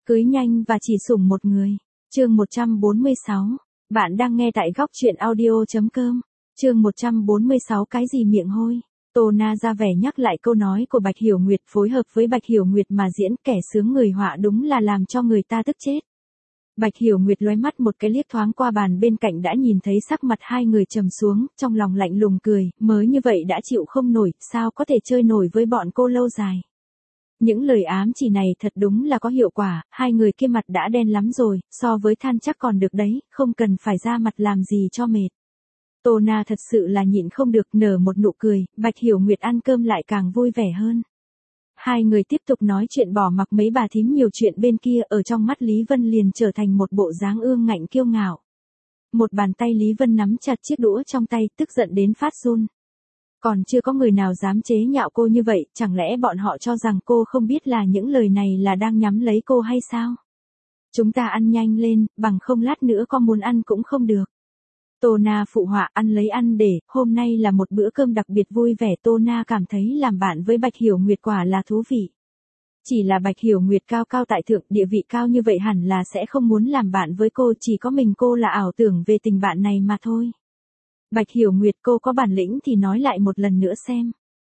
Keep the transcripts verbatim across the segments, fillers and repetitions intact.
Cưới nhanh và chỉ sủng một người. Chương một trăm bốn mươi sáu. Bạn đang nghe tại góc truyện audio chấm com. Chương một trăm bốn mươi sáu cái gì miệng hôi. Tô Na ra vẻ nhắc lại câu nói của Bạch Hiểu Nguyệt, phối hợp với Bạch Hiểu Nguyệt mà diễn kẻ sướng người họa, đúng là làm cho người ta tức chết. Bạch Hiểu Nguyệt lóe mắt một cái liếc thoáng qua bàn bên cạnh đã nhìn thấy sắc mặt hai người trầm xuống, trong lòng lạnh lùng cười, mới như vậy đã chịu không nổi, sao có thể chơi nổi với bọn cô lâu dài. Những lời ám chỉ này thật đúng là có hiệu quả, hai người kia mặt đã đen lắm rồi, so với than chắc còn được đấy, không cần phải ra mặt làm gì cho mệt. Tô Na thật sự là nhịn không được, nở một nụ cười, Bạch Hiểu Nguyệt ăn cơm lại càng vui vẻ hơn. Hai người tiếp tục nói chuyện, bỏ mặc mấy bà thím nhiều chuyện bên kia, ở trong mắt Lý Vân liền trở thành một bộ dáng ương ngạnh kiêu ngạo. Một bàn tay Lý Vân nắm chặt chiếc đũa trong tay, tức giận đến phát run. Còn chưa có người nào dám chế nhạo cô như vậy, chẳng lẽ bọn họ cho rằng cô không biết là những lời này là đang nhắm lấy cô hay sao? Chúng ta ăn nhanh lên, bằng không lát nữa có muốn ăn cũng không được. Tô Na phụ họa, ăn lấy ăn để, hôm nay là một bữa cơm đặc biệt vui vẻ. Tô Na cảm thấy làm bạn với Bạch Hiểu Nguyệt quả là thú vị. Chỉ là Bạch Hiểu Nguyệt cao cao tại thượng, địa vị cao như vậy hẳn là sẽ không muốn làm bạn với cô, chỉ có mình cô là ảo tưởng về tình bạn này mà thôi. Bạch Hiểu Nguyệt, cô có bản lĩnh thì nói lại một lần nữa xem.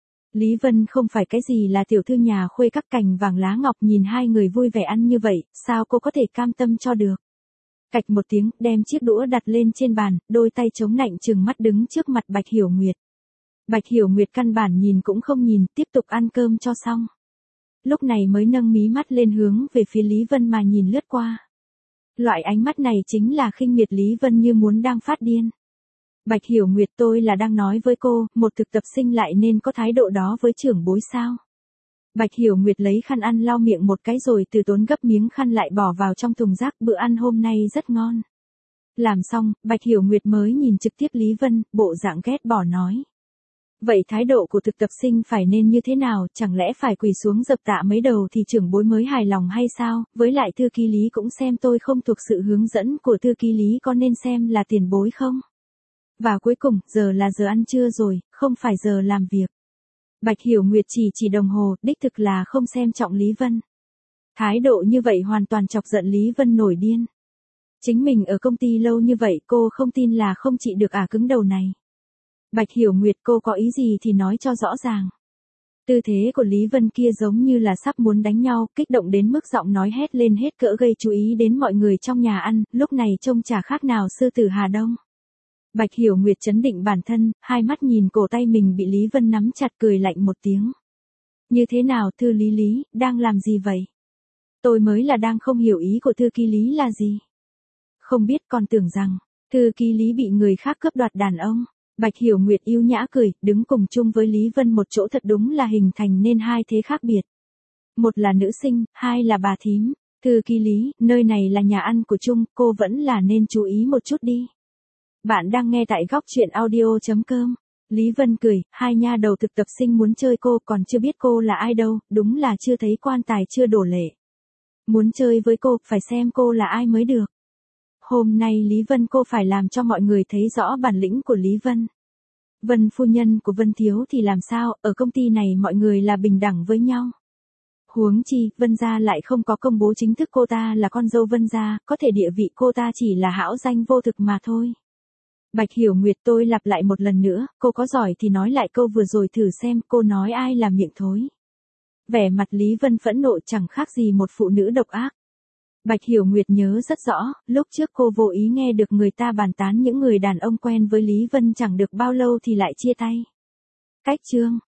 Lý Vân không phải cái gì là tiểu thư nhà khuê các cành vàng lá ngọc, nhìn hai người vui vẻ ăn như vậy, sao cô có thể cam tâm cho được. Cạch một tiếng, đem chiếc đũa đặt lên trên bàn, đôi tay chống nạnh trừng mắt đứng trước mặt Bạch Hiểu Nguyệt. Bạch Hiểu Nguyệt căn bản nhìn cũng không nhìn, tiếp tục ăn cơm cho xong. Lúc này mới nâng mí mắt lên hướng về phía Lý Vân mà nhìn lướt qua. Loại ánh mắt này chính là khinh miệt, Lý Vân như muốn đang phát điên. Bạch Hiểu Nguyệt, tôi là đang nói với cô, một thực tập sinh lại nên có thái độ đó với trưởng bối sao? Bạch Hiểu Nguyệt lấy khăn ăn lau miệng một cái rồi từ tốn gấp miếng khăn lại bỏ vào trong thùng rác, bữa ăn hôm nay rất ngon. Làm xong, Bạch Hiểu Nguyệt mới nhìn trực tiếp Lý Vân, bộ dạng ghét bỏ nói. Vậy thái độ của thực tập sinh phải nên như thế nào, chẳng lẽ phải quỳ xuống dập tạ mấy đầu thì trưởng bối mới hài lòng hay sao? Với lại thư ký Lý cũng xem tôi không thuộc sự hướng dẫn của thư ký Lý, có nên xem là tiền bối không? Và cuối cùng, giờ là giờ ăn trưa rồi, không phải giờ làm việc. Bạch Hiểu Nguyệt chỉ chỉ đồng hồ, đích thực là không xem trọng Lý Vân. Thái độ như vậy hoàn toàn chọc giận Lý Vân nổi điên. Chính mình ở công ty lâu như vậy, cô không tin là không trị được ả cứng đầu này. Bạch Hiểu Nguyệt, cô có ý gì thì nói cho rõ ràng. Tư thế của Lý Vân kia giống như là sắp muốn đánh nhau, kích động đến mức giọng nói hét lên hết cỡ, gây chú ý đến mọi người trong nhà ăn, lúc này trông chả khác nào sư tử Hà Đông. Bạch Hiểu Nguyệt trấn định bản thân, hai mắt nhìn cổ tay mình bị Lý Vân nắm chặt, cười lạnh một tiếng. Như thế nào, thư Lý Lý, đang làm gì vậy? Tôi mới là đang không hiểu ý của thư ký Lý là gì. Không biết, còn tưởng rằng, thư ký Lý bị người khác cướp đoạt đàn ông. Bạch Hiểu Nguyệt yêu nhã cười, đứng cùng chung với Lý Vân một chỗ thật đúng là hình thành nên hai thế khác biệt. Một là nữ sinh, hai là bà thím. Thư ký Lý, nơi này là nhà ăn của chung, cô vẫn là nên chú ý một chút đi. Bạn đang nghe tại góc truyện audio chấm com. Lý Vân cười, hai nha đầu thực tập sinh muốn chơi cô, còn chưa biết cô là ai đâu, đúng là chưa thấy quan tài chưa đổ lệ. Muốn chơi với cô, phải xem cô là ai mới được. Hôm nay Lý Vân cô phải làm cho mọi người thấy rõ bản lĩnh của Lý Vân. Vân phu nhân của Vân Thiếu thì làm sao, ở công ty này mọi người là bình đẳng với nhau. Huống chi, Vân gia lại không có công bố chính thức cô ta là con dâu Vân gia, có thể địa vị cô ta chỉ là hão danh vô thực mà thôi. Bạch Hiểu Nguyệt, tôi lặp lại một lần nữa, cô có giỏi thì nói lại câu vừa rồi thử xem, cô nói ai là miệng thối. Vẻ mặt Lý Vân phẫn nộ chẳng khác gì một phụ nữ độc ác. Bạch Hiểu Nguyệt nhớ rất rõ, lúc trước cô vô ý nghe được người ta bàn tán những người đàn ông quen với Lý Vân chẳng được bao lâu thì lại chia tay. Cách chương.